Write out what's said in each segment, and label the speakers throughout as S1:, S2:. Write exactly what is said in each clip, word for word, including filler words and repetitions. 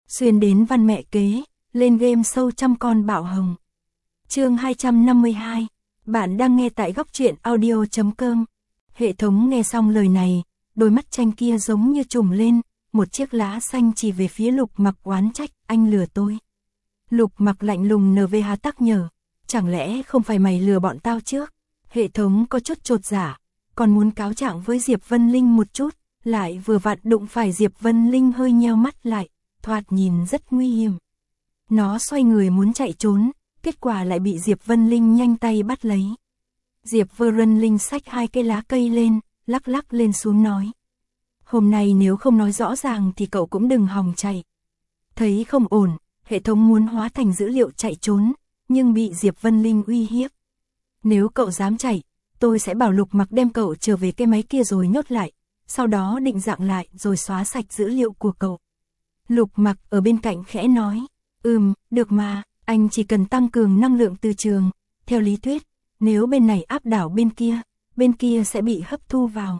S1: xuyên đến văn mẹ kế, lên game sâu trăm con bạo hồng. Chương hai trăm năm mươi hai, bạn đang nghe tại góc truyện audio chấm com. Hệ thống nghe xong lời này, đôi mắt tranh kia giống như trùng lên, một chiếc lá xanh chỉ về phía Lục Mặc oán trách, anh lừa tôi. Lục Mặc lạnh lùng en vê hát tắc nhở, chẳng lẽ không phải mày lừa bọn tao trước? Hệ thống có chút chột dạ, còn muốn cáo trạng với Diệp Vân Linh một chút, lại vừa vặn đụng phải Diệp Vân Linh hơi nheo mắt lại, thoạt nhìn rất nguy hiểm. Nó xoay người muốn chạy trốn, kết quả lại bị Diệp Vân Linh nhanh tay bắt lấy. Diệp Vân Linh xách hai cây lá cây lên, lắc lắc lên xuống nói. Hôm nay nếu không nói rõ ràng thì cậu cũng đừng hòng chạy. Thấy không ổn, hệ thống muốn hóa thành dữ liệu chạy trốn, nhưng bị Diệp Vân Linh uy hiếp. Nếu cậu dám chạy, tôi sẽ bảo Lục Mặc đem cậu trở về cái máy kia rồi nhốt lại, sau đó định dạng lại rồi xóa sạch dữ liệu của cậu. Lục Mặc ở bên cạnh khẽ nói, ừm, được mà, anh chỉ cần tăng cường năng lượng từ trường, theo lý thuyết, nếu bên này áp đảo bên kia, bên kia sẽ bị hấp thu vào.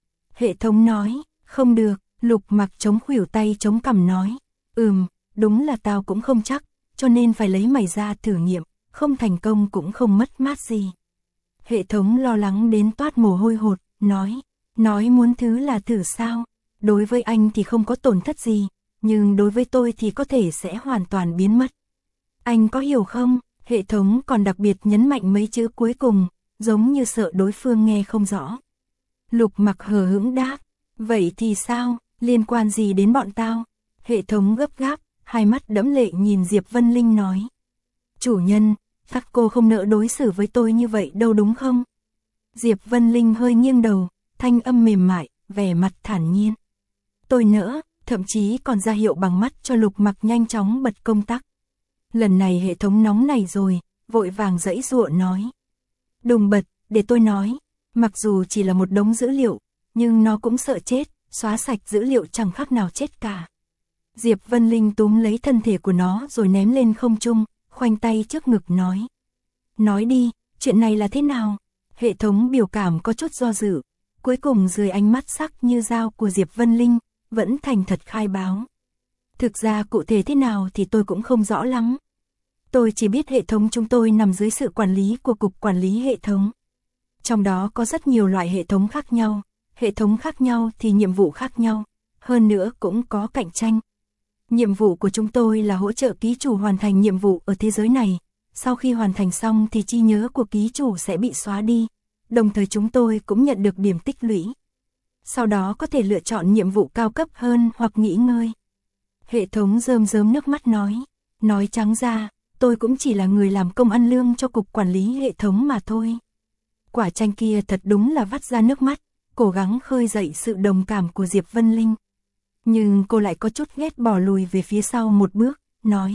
S1: Hệ thống nói, không được, Lục Mặc chống khuỷu tay chống cằm nói, ừm, đúng là tao cũng không chắc, cho nên phải lấy mày ra thử nghiệm, không thành công cũng không mất mát gì. Hệ thống lo lắng đến toát mồ hôi hột, nói, nói muốn thứ là thử sao, đối với anh thì không có tổn thất gì, nhưng đối với tôi thì có thể sẽ hoàn toàn biến mất. Anh có hiểu không? Hệ thống còn đặc biệt nhấn mạnh mấy chữ cuối cùng, giống như sợ đối phương nghe không rõ. Lục Mặc hờ hững đáp, vậy thì sao, liên quan gì đến bọn tao? Hệ thống gấp gáp, hai mắt đẫm lệ nhìn Diệp Vân Linh nói. Chủ nhân, các cô không nỡ đối xử với tôi như vậy đâu đúng không? Diệp Vân Linh hơi nghiêng đầu, thanh âm mềm mại, vẻ mặt thản nhiên. Tôi nỡ, thậm chí còn ra hiệu bằng mắt cho Lục Mặc nhanh chóng bật công tắc. Lần này hệ thống nóng này rồi, vội vàng giãy giụa nói. Đùng bật, để tôi nói, mặc dù chỉ là một đống dữ liệu, nhưng nó cũng sợ chết, xóa sạch dữ liệu chẳng khác nào chết cả. Diệp Vân Linh túm lấy thân thể của nó rồi ném lên không trung, khoanh tay trước ngực nói. Nói đi, chuyện này là thế nào? Hệ thống biểu cảm có chút do dự, cuối cùng dưới ánh mắt sắc như dao của Diệp Vân Linh, vẫn thành thật khai báo. Thực ra cụ thể thế nào thì tôi cũng không rõ lắm. Tôi chỉ biết hệ thống chúng tôi nằm dưới sự quản lý của Cục Quản lý Hệ thống. Trong đó có rất nhiều loại hệ thống khác nhau, hệ thống khác nhau thì nhiệm vụ khác nhau, hơn nữa cũng có cạnh tranh. Nhiệm vụ của chúng tôi là hỗ trợ ký chủ hoàn thành nhiệm vụ ở thế giới này, sau khi hoàn thành xong thì trí nhớ của ký chủ sẽ bị xóa đi, đồng thời chúng tôi cũng nhận được điểm tích lũy. Sau đó có thể lựa chọn nhiệm vụ cao cấp hơn hoặc nghỉ ngơi. Hệ thống rơm rớm nước mắt nói, nói trắng ra, tôi cũng chỉ là người làm công ăn lương cho Cục Quản lý Hệ thống mà thôi. Quả tranh kia thật đúng là vắt ra nước mắt, cố gắng khơi dậy sự đồng cảm của Diệp Vân Linh. Nhưng cô lại có chút ghét bỏ lùi về phía sau một bước, nói.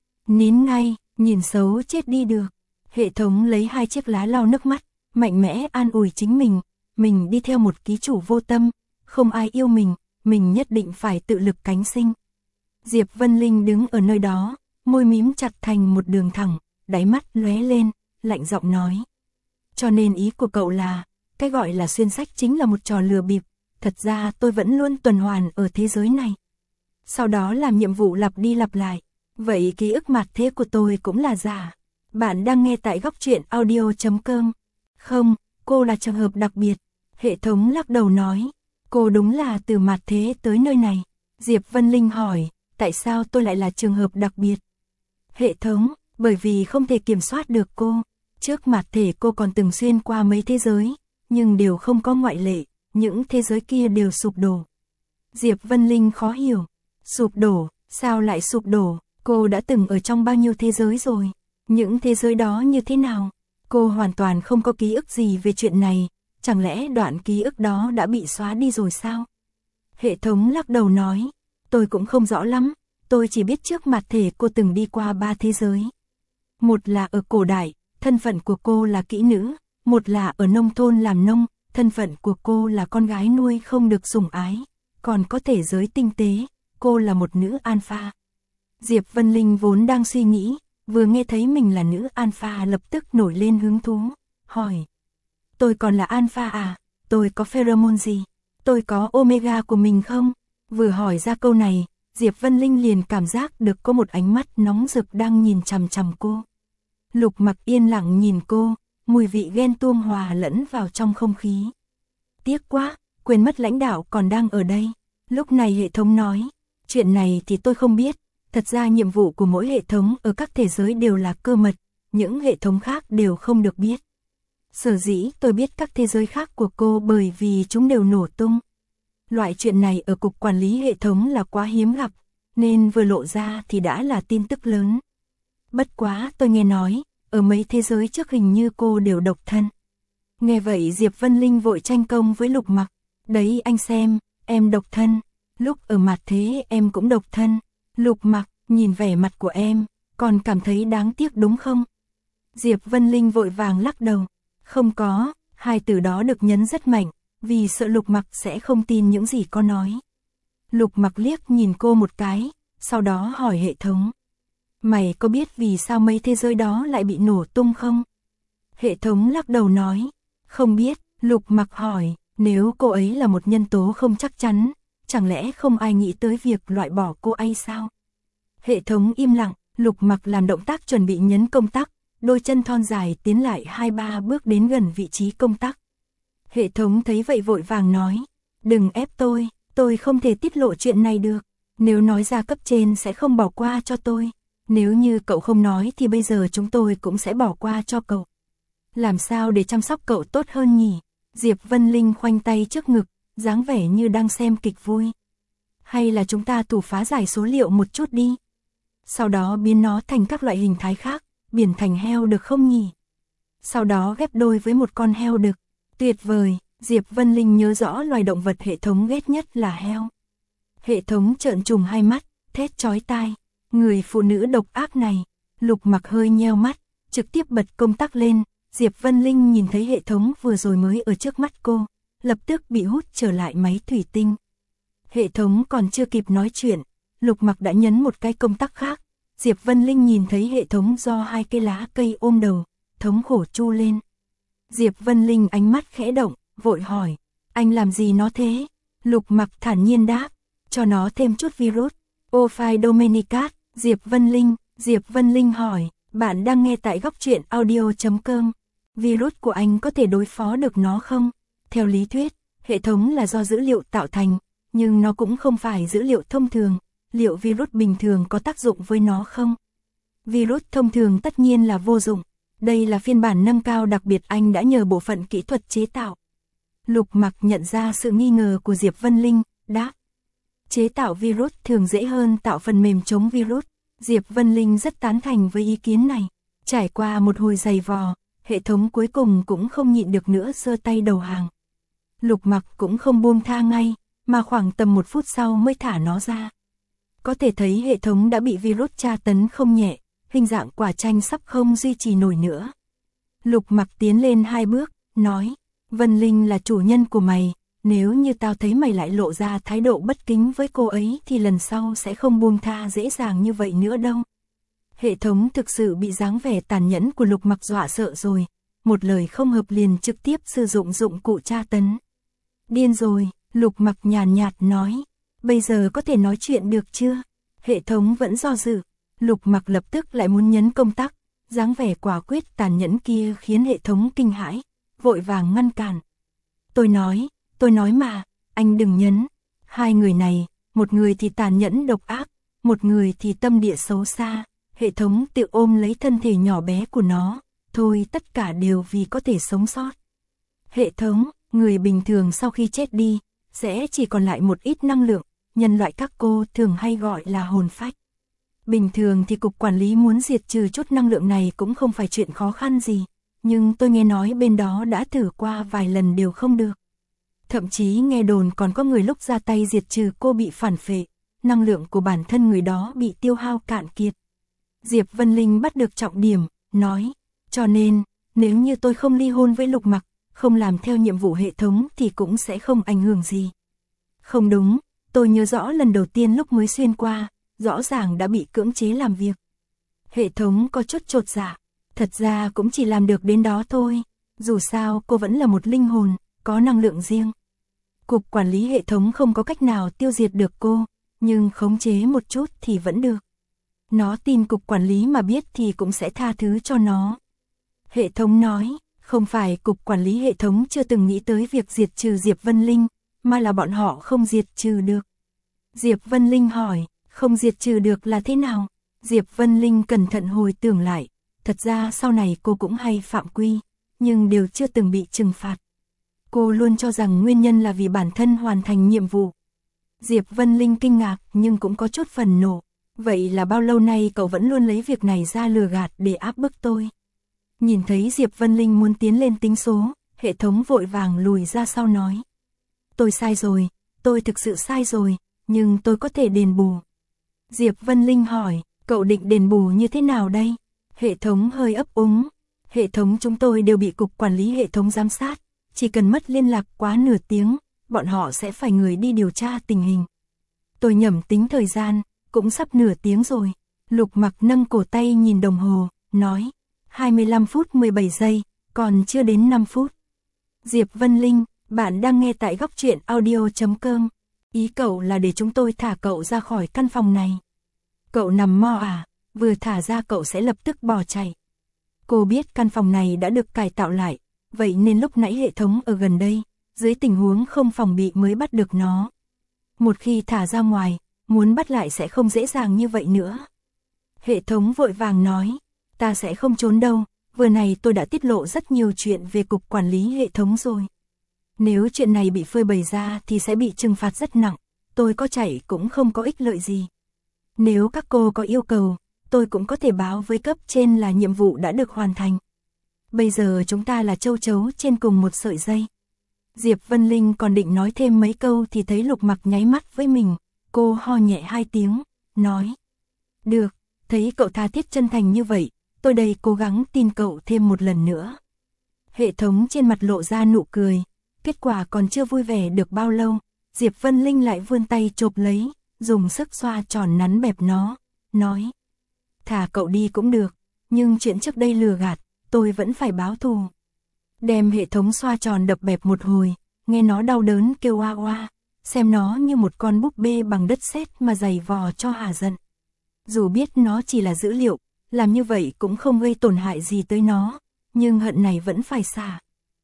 S1: Nín ngay, nhìn xấu chết đi được. Hệ thống lấy hai chiếc lá lau nước mắt, mạnh mẽ an ủi chính mình. Mình đi theo một ký chủ vô tâm, không ai yêu mình, mình nhất định phải tự lực cánh sinh. Diệp Vân Linh đứng ở nơi đó, môi mím chặt thành một đường thẳng, đáy mắt lóe lên, lạnh giọng nói. Cho nên ý của cậu là, cái gọi là xuyên sách chính là một trò lừa bịp, thật ra tôi vẫn luôn tuần hoàn ở thế giới này. Sau đó làm nhiệm vụ lặp đi lặp lại, vậy ký ức mạt thế của tôi cũng là giả. Bạn đang nghe tại góc truyện audio chấm com. Không, cô là trường hợp đặc biệt. Hệ thống lắc đầu nói, cô đúng là từ mạt thế tới nơi này. Diệp Vân Linh hỏi, tại sao tôi lại là trường hợp đặc biệt? Hệ thống, bởi vì không thể kiểm soát được cô. Trước mạt thể cô còn từng xuyên qua mấy thế giới, nhưng đều không có ngoại lệ, những thế giới kia đều sụp đổ. Diệp Vân Linh khó hiểu, sụp đổ, sao lại sụp đổ? Cô đã từng ở trong bao nhiêu thế giới rồi? Những thế giới đó như thế nào? Cô hoàn toàn không có ký ức gì về chuyện này. Chẳng lẽ đoạn ký ức đó đã bị xóa đi rồi sao? Hệ thống lắc đầu nói, tôi cũng không rõ lắm, tôi chỉ biết trước mặt thể cô từng đi qua ba thế giới. Một là ở cổ đại, thân phận của cô là kỹ nữ, một là ở nông thôn làm nông, thân phận của cô là con gái nuôi không được sủng ái, còn có thể giới tinh tế, cô là một nữ alpha. Diệp Vân Linh vốn đang suy nghĩ, vừa nghe thấy mình là nữ alpha lập tức nổi lên hứng thú, hỏi. Tôi còn là alpha à, tôi có pheromone gì, tôi có omega của mình không? Vừa hỏi ra câu này, Diệp Vân Linh liền cảm giác được có một ánh mắt nóng rực đang nhìn chằm chằm cô. Lục Mặc yên lặng nhìn cô, mùi vị ghen tuông hòa lẫn vào trong không khí. Tiếc quá, quên mất lãnh đạo còn đang ở đây. Lúc này hệ thống nói, chuyện này thì tôi không biết, thật ra nhiệm vụ của mỗi hệ thống ở các thế giới đều là cơ mật, những hệ thống khác đều không được biết. Sở dĩ tôi biết các thế giới khác của cô bởi vì chúng đều nổ tung. Loại chuyện này ở cục quản lý hệ thống là quá hiếm gặp, nên vừa lộ ra thì đã là tin tức lớn. Bất quá tôi nghe nói, ở mấy thế giới trước hình như cô đều độc thân. Nghe vậy Diệp Vân Linh vội tranh công với Lục Mặc. Đấy anh xem, em độc thân. Lúc ở mặt thế em cũng độc thân. Lục Mặc, nhìn vẻ mặt của em, còn cảm thấy đáng tiếc đúng không? Diệp Vân Linh vội vàng lắc đầu. Không có, hai từ đó được nhấn rất mạnh, vì sợ Lục Mặc sẽ không tin những gì con nói. Lục Mặc liếc nhìn cô một cái, sau đó hỏi hệ thống. Mày có biết vì sao mấy thế giới đó lại bị nổ tung không? Hệ thống lắc đầu nói. Không biết. Lục Mặc hỏi, nếu cô ấy là một nhân tố không chắc chắn, chẳng lẽ không ai nghĩ tới việc loại bỏ cô ấy sao? Hệ thống im lặng, Lục Mặc làm động tác chuẩn bị nhấn công tắc, đôi chân thon dài tiến lại hai ba bước đến gần vị trí công tắc. Hệ thống thấy vậy vội vàng nói, đừng ép tôi, tôi không thể tiết lộ chuyện này được, nếu nói ra cấp trên sẽ không bỏ qua cho tôi, nếu như cậu không nói thì bây giờ chúng tôi cũng sẽ bỏ qua cho cậu. Làm sao để chăm sóc cậu tốt hơn nhỉ? Diệp Vân Linh khoanh tay trước ngực, dáng vẻ như đang xem kịch vui. Hay là chúng ta thử phá giải số liệu một chút đi. Sau đó biến nó thành các loại hình thái khác, biển thành heo được không nhỉ? Sau đó ghép đôi với một con heo đực. Tuyệt vời, Diệp Vân Linh nhớ rõ loài động vật hệ thống ghét nhất là heo. Hệ thống trợn trùng hai mắt, thét chói tai. Người phụ nữ độc ác này. Lục Mặc hơi nheo mắt, trực tiếp bật công tắc lên. Diệp Vân Linh nhìn thấy hệ thống vừa rồi mới ở trước mắt cô, lập tức bị hút trở lại máy thủy tinh. Hệ thống còn chưa kịp nói chuyện, Lục Mặc đã nhấn một cái công tắc khác. Diệp Vân Linh nhìn thấy hệ thống do hai cây lá cây ôm đầu, thống khổ chu lên. Diệp Vân Linh ánh mắt khẽ động, vội hỏi, anh làm gì nó thế? Lục Mặc thản nhiên đáp, cho nó thêm chút virus. Ophai Dominicat, Diệp Vân Linh, Diệp Vân Linh hỏi, bạn đang nghe tại góc truyện audio chấm com. Virus của anh có thể đối phó được nó không? Theo lý thuyết, hệ thống là do dữ liệu tạo thành, nhưng nó cũng không phải dữ liệu thông thường. Liệu virus bình thường có tác dụng với nó không? Virus thông thường tất nhiên là vô dụng. Đây là phiên bản nâng cao đặc biệt anh đã nhờ bộ phận kỹ thuật chế tạo. Lục Mặc nhận ra sự nghi ngờ của Diệp Vân Linh, đáp. Chế tạo virus thường dễ hơn tạo phần mềm chống virus. Diệp Vân Linh rất tán thành với ý kiến này. Trải qua một hồi giày vò, hệ thống cuối cùng cũng không nhịn được nữa giơ tay đầu hàng. Lục Mặc cũng không buông tha ngay, mà khoảng tầm một phút sau mới thả nó ra. Có thể thấy hệ thống đã bị virus tra tấn không nhẹ, hình dạng quả chanh sắp không duy trì nổi nữa. Lục Mặc tiến lên hai bước, nói, Vân Linh là chủ nhân của mày, nếu như tao thấy mày lại lộ ra thái độ bất kính với cô ấy thì lần sau sẽ không buông tha dễ dàng như vậy nữa đâu. Hệ thống thực sự bị dáng vẻ tàn nhẫn của Lục Mặc dọa sợ rồi, một lời không hợp liền trực tiếp sử dụng dụng cụ tra tấn. Điên rồi, Lục Mặc nhàn nhạt nói, bây giờ có thể nói chuyện được chưa? Hệ thống vẫn do dự, Lục Mặc lập tức lại muốn nhấn công tắc, dáng vẻ quả quyết tàn nhẫn kia khiến hệ thống kinh hãi, vội vàng ngăn cản. Tôi nói, tôi nói mà, anh đừng nhấn. Hai người này, một người thì tàn nhẫn độc ác, một người thì tâm địa xấu xa. Hệ thống tự ôm lấy thân thể nhỏ bé của nó, thôi tất cả đều vì có thể sống sót. Hệ thống, người bình thường sau khi chết đi, sẽ chỉ còn lại một ít năng lượng, nhân loại các cô thường hay gọi là hồn phách. Bình thường thì cục quản lý muốn diệt trừ chút năng lượng này cũng không phải chuyện khó khăn gì, nhưng tôi nghe nói bên đó đã thử qua vài lần đều không được. Thậm chí nghe đồn còn có người lúc ra tay diệt trừ cô bị phản phệ, năng lượng của bản thân người đó bị tiêu hao cạn kiệt. Diệp Vân Linh bắt được trọng điểm, nói, cho nên, nếu như tôi không ly hôn với Lục Mặc, không làm theo nhiệm vụ hệ thống thì cũng sẽ không ảnh hưởng gì. Không đúng, tôi nhớ rõ lần đầu tiên lúc mới xuyên qua, rõ ràng đã bị cưỡng chế làm việc. Hệ thống có chút chột dạ, thật ra cũng chỉ làm được đến đó thôi, dù sao cô vẫn là một linh hồn, có năng lượng riêng. Cục quản lý hệ thống không có cách nào tiêu diệt được cô, nhưng khống chế một chút thì vẫn được. Nó tin cục quản lý mà biết thì cũng sẽ tha thứ cho nó. Hệ thống nói, không phải cục quản lý hệ thống chưa từng nghĩ tới việc diệt trừ Diệp Vân Linh, mà là bọn họ không diệt trừ được. Diệp Vân Linh hỏi, không diệt trừ được là thế nào? Diệp Vân Linh cẩn thận hồi tưởng lại, thật ra sau này cô cũng hay phạm quy, nhưng đều chưa từng bị trừng phạt. Cô luôn cho rằng nguyên nhân là vì bản thân hoàn thành nhiệm vụ. Diệp Vân Linh kinh ngạc nhưng cũng có chút phần nộ. Vậy là bao lâu nay cậu vẫn luôn lấy việc này ra lừa gạt để áp bức tôi? Nhìn thấy Diệp Vân Linh muốn tiến lên tính số, hệ thống vội vàng lùi ra sau nói. Tôi sai rồi, tôi thực sự sai rồi, nhưng tôi có thể đền bù. Diệp Vân Linh hỏi, cậu định đền bù như thế nào đây? Hệ thống hơi ấp úng. Hệ thống chúng tôi đều bị cục quản lý hệ thống giám sát, chỉ cần mất liên lạc quá nửa tiếng, bọn họ sẽ phải người đi điều tra tình hình. Tôi nhẩm tính thời gian, cũng sắp nửa tiếng rồi. Lục Mặc nâng cổ tay nhìn đồng hồ, nói, hai mươi lăm phút mười bảy giây, còn chưa đến năm phút. Diệp Vân Linh, bạn đang nghe tại góc truyện audio chấm com. Ý cậu là để chúng tôi thả cậu ra khỏi căn phòng này. Cậu nằm mơ à, vừa thả ra cậu sẽ lập tức bỏ chạy. Cô biết căn phòng này đã được cải tạo lại, vậy nên lúc nãy hệ thống ở gần đây, dưới tình huống không phòng bị mới bắt được nó. Một khi thả ra ngoài, muốn bắt lại sẽ không dễ dàng như vậy nữa. Hệ thống vội vàng nói, ta sẽ không trốn đâu, vừa này tôi đã tiết lộ rất nhiều chuyện về cục quản lý hệ thống rồi. Nếu chuyện này bị phơi bày ra thì sẽ bị trừng phạt rất nặng, tôi có chạy cũng không có ích lợi gì. Nếu các cô có yêu cầu, tôi cũng có thể báo với cấp trên là nhiệm vụ đã được hoàn thành. Bây giờ chúng ta là châu chấu trên cùng một sợi dây. Diệp Vân Linh còn định nói thêm mấy câu thì thấy Lục Mặc nháy mắt với mình, cô ho nhẹ hai tiếng, nói. Được, thấy cậu tha thiết chân thành như vậy, tôi đây cố gắng tin cậu thêm một lần nữa. Hệ thống trên mặt lộ ra nụ cười, kết quả còn chưa vui vẻ được bao lâu, Diệp Vân Linh lại vươn tay chộp lấy, dùng sức xoa tròn nắn bẹp nó, nói. Thả cậu đi cũng được, nhưng chuyện trước đây lừa gạt, tôi vẫn phải báo thù. Đem hệ thống xoa tròn đập bẹp một hồi, nghe nó đau đớn kêu oa oa, xem nó như một con búp bê bằng đất sét mà giày vò cho hả giận. Dù biết nó chỉ là dữ liệu, làm như vậy cũng không gây tổn hại gì tới nó, nhưng hận này vẫn phải xả.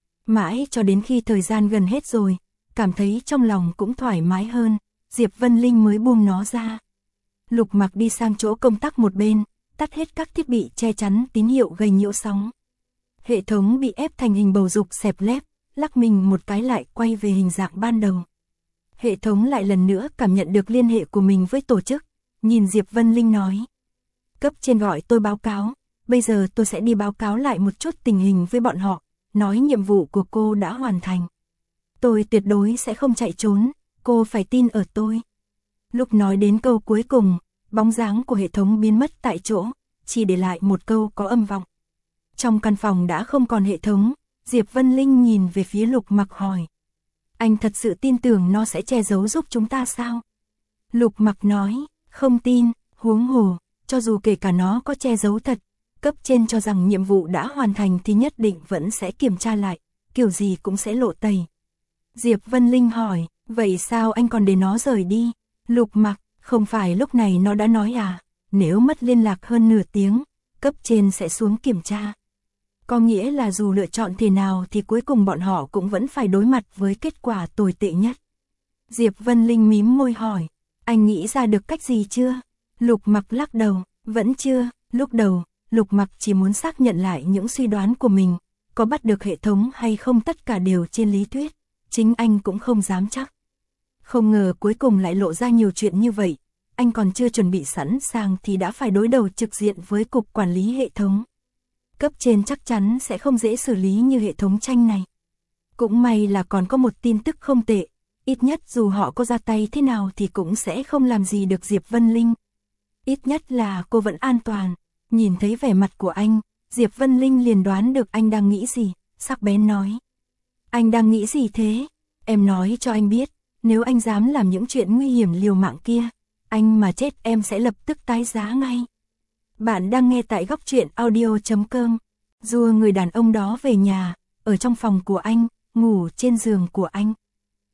S1: Mãi cho đến khi thời gian gần hết rồi, cảm thấy trong lòng cũng thoải mái hơn, Diệp Vân Linh mới buông nó ra. Lục Mặc đi sang chỗ công tắc một bên, tắt hết các thiết bị che chắn tín hiệu gây nhiễu sóng. Hệ thống bị ép thành hình bầu dục xẹp lép, lắc mình một cái lại quay về hình dạng ban đầu. Hệ thống lại lần nữa cảm nhận được liên hệ của mình với tổ chức, nhìn Diệp Vân Linh nói. Cấp trên gọi tôi báo cáo, bây giờ tôi sẽ đi báo cáo lại một chút tình hình với bọn họ, nói nhiệm vụ của cô đã hoàn thành. Tôi tuyệt đối sẽ không chạy trốn, cô phải tin ở tôi. Lúc nói đến câu cuối cùng, bóng dáng của hệ thống biến mất tại chỗ, chỉ để lại một câu có âm vọng. Trong căn phòng đã không còn hệ thống, Diệp Vân Linh nhìn về phía Lục Mặc hỏi. Anh thật sự tin tưởng nó sẽ che giấu giúp chúng ta sao? Lục Mặc nói, không tin, huống hồ, cho dù kể cả nó có che giấu thật, cấp trên cho rằng nhiệm vụ đã hoàn thành thì nhất định vẫn sẽ kiểm tra lại, kiểu gì cũng sẽ lộ tẩy. Diệp Vân Linh hỏi, vậy sao anh còn để nó rời đi? Lục Mặc, không phải lúc này nó đã nói à, nếu mất liên lạc hơn nửa tiếng, cấp trên sẽ xuống kiểm tra. Có nghĩa là dù lựa chọn thế nào thì cuối cùng bọn họ cũng vẫn phải đối mặt với kết quả tồi tệ nhất. Diệp Vân Linh mím môi hỏi, anh nghĩ ra được cách gì chưa? Lục Mặc lắc đầu, vẫn chưa. Lúc đầu, Lục Mặc chỉ muốn xác nhận lại những suy đoán của mình, có bắt được hệ thống hay không tất cả đều trên lý thuyết, chính anh cũng không dám chắc. Không ngờ cuối cùng lại lộ ra nhiều chuyện như vậy, anh còn chưa chuẩn bị sẵn sàng thì đã phải đối đầu trực diện với cục quản lý hệ thống. Cấp trên chắc chắn sẽ không dễ xử lý như hệ thống tranh này. Cũng may là còn có một tin tức không tệ, ít nhất dù họ có ra tay thế nào thì cũng sẽ không làm gì được Diệp Vân Linh. Ít nhất là cô vẫn an toàn. Nhìn thấy vẻ mặt của anh, Diệp Vân Linh liền đoán được anh đang nghĩ gì, sắc bén nói. Anh đang nghĩ gì thế? Em nói cho anh biết, nếu anh dám làm những chuyện nguy hiểm liều mạng kia, anh mà chết em sẽ lập tức tái giá ngay. Bạn đang nghe tại góc truyện audio chấm com. Dù người đàn ông đó về nhà, ở trong phòng của anh, ngủ trên giường của anh.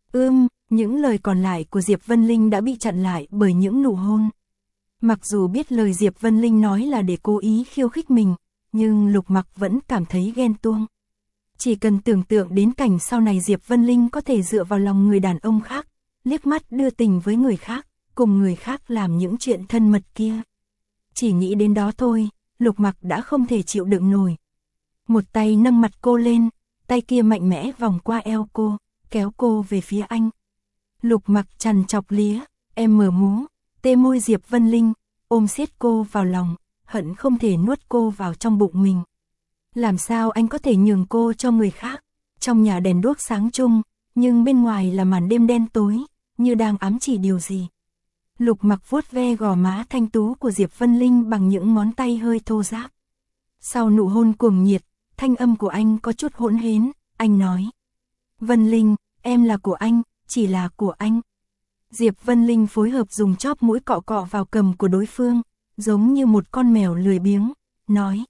S1: Ưm, những lời còn lại của Diệp Vân Linh đã bị chặn lại bởi những nụ hôn. Mặc dù biết lời Diệp Vân Linh nói là để cố ý khiêu khích mình, nhưng Lục Mặc vẫn cảm thấy ghen tuông. Chỉ cần tưởng tượng đến cảnh sau này Diệp Vân Linh có thể dựa vào lòng người đàn ông khác, liếc mắt đưa tình với người khác, cùng người khác làm những chuyện thân mật kia. Chỉ nghĩ đến đó thôi, Lục Mặc đã không thể chịu đựng nổi. Một tay nâng mặt cô lên, tay kia mạnh mẽ vòng qua eo cô, kéo cô về phía anh. Lục Mặc trằn trọc lía, em mở mú, tê môi Diệp Vân Linh, ôm siết cô vào lòng, hận không thể nuốt cô vào trong bụng mình. Làm sao anh có thể nhường cô cho người khác? Trong nhà đèn đuốc sáng chung, nhưng bên ngoài là màn đêm đen tối, như đang ám chỉ điều gì. Lục Mặc vuốt ve gò má thanh tú của Diệp Vân Linh bằng những ngón tay hơi thô ráp. Sau nụ hôn cuồng nhiệt, thanh âm của anh có chút hỗn hến, anh nói. Vân Linh, em là của anh, chỉ là của anh. Diệp Vân Linh phối hợp dùng chóp mũi cọ cọ vào cằm của đối phương, giống như một con mèo lười biếng, nói.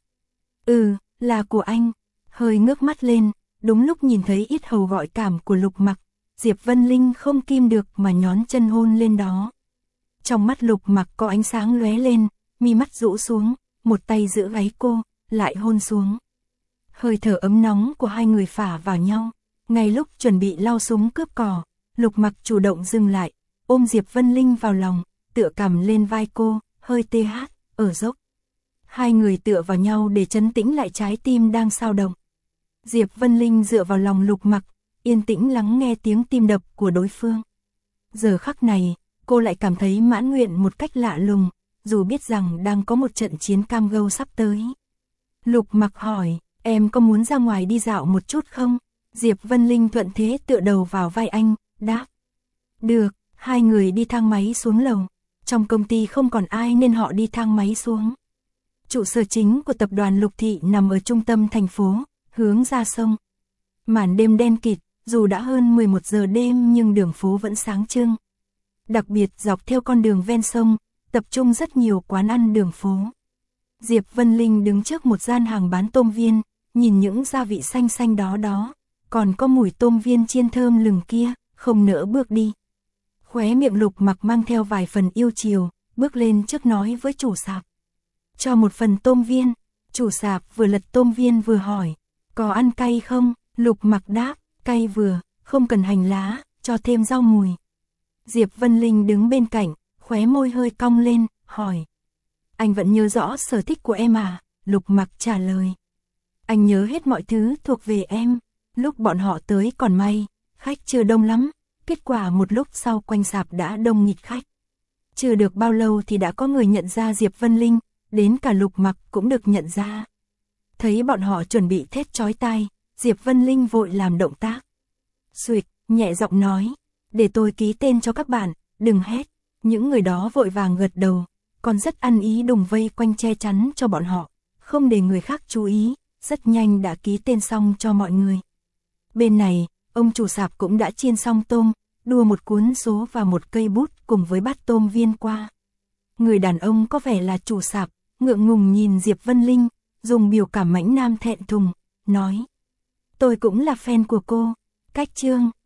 S1: Ừ, là của anh. Hơi ngước mắt lên, đúng lúc nhìn thấy ít hầu gọi cảm của Lục Mặc, Diệp Vân Linh không kim được mà nhón chân hôn lên đó. Trong mắt Lục Mặc có ánh sáng lóe lên, mi mắt rũ xuống, một tay giữ gáy cô, lại hôn xuống. Hơi thở ấm nóng của hai người phả vào nhau. Ngay lúc chuẩn bị lao súng cướp cò, Lục Mặc chủ động dừng lại, ôm Diệp Vân Linh vào lòng, tựa cằm lên vai cô, hơi tê hát, ở dốc. Hai người tựa vào nhau để trấn tĩnh lại trái tim đang xao động. Diệp Vân Linh dựa vào lòng Lục Mặc, yên tĩnh lắng nghe tiếng tim đập của đối phương. Giờ khắc này, cô lại cảm thấy mãn nguyện một cách lạ lùng, dù biết rằng đang có một trận chiến cam go sắp tới. Lục Mặc hỏi, em có muốn ra ngoài đi dạo một chút không? Diệp Vân Linh thuận thế tựa đầu vào vai anh, đáp. Được, hai người đi thang máy xuống lầu. Trong công ty không còn ai nên họ đi thang máy xuống. Trụ sở chính của tập đoàn Lục Thị nằm ở trung tâm thành phố, hướng ra sông. Màn đêm đen kịt, dù đã hơn mười một giờ đêm nhưng đường phố vẫn sáng trưng. Đặc biệt dọc theo con đường ven sông, tập trung rất nhiều quán ăn đường phố. Diệp Vân Linh đứng trước một gian hàng bán tôm viên, nhìn những gia vị xanh xanh đó đó, còn có mùi tôm viên chiên thơm lừng kia, không nỡ bước đi. Khóe miệng Lục Mặc mang theo vài phần yêu chiều, bước lên trước nói với chủ sạp. Cho một phần tôm viên. Chủ sạp vừa lật tôm viên vừa hỏi, có ăn cay không? Lục Mặc đáp, cay vừa, không cần hành lá, cho thêm rau mùi. Diệp Vân Linh đứng bên cạnh, khóe môi hơi cong lên, hỏi. Anh vẫn nhớ rõ sở thích của em à? Lục Mặc trả lời. Anh nhớ hết mọi thứ thuộc về em. Lúc bọn họ tới còn may, khách chưa đông lắm. Kết quả một lúc sau quanh sạp đã đông nghịt khách. Chưa được bao lâu thì đã có người nhận ra Diệp Vân Linh, đến cả Lục Mặc cũng được nhận ra. Thấy bọn họ chuẩn bị thét chói tai, Diệp Vân Linh vội làm động tác. Xuịch, nhẹ giọng nói, để tôi ký tên cho các bạn, đừng hét. Những người đó vội vàng gật đầu, còn rất ăn ý đùng vây quanh che chắn cho bọn họ, không để người khác chú ý, rất nhanh đã ký tên xong cho mọi người. Bên này, ông chủ sạp cũng đã chiên xong tôm, đua một cuốn số và một cây bút cùng với bát tôm viên qua. Người đàn ông có vẻ là chủ sạp, ngượng ngùng nhìn Diệp Vân Linh, dùng biểu cảm mãnh nam thẹn thùng, nói. Tôi cũng là fan của cô, cách chương.